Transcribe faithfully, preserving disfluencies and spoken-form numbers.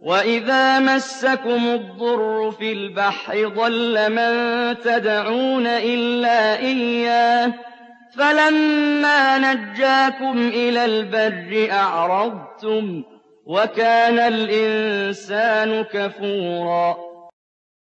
وَإِذَا مَسَّكُمُ الضُّرُّ فِي الْبَحْرِ ضَلَّ مَن تَدْعُونَ إِلَّا إِيَّاهُ فَلَمَّا نَجَّاكُمْ إِلَى الْبَرِّ أَعْرَضْتُمْ ۚ وَكَانَ الْإِنسَانُ كَفُورًا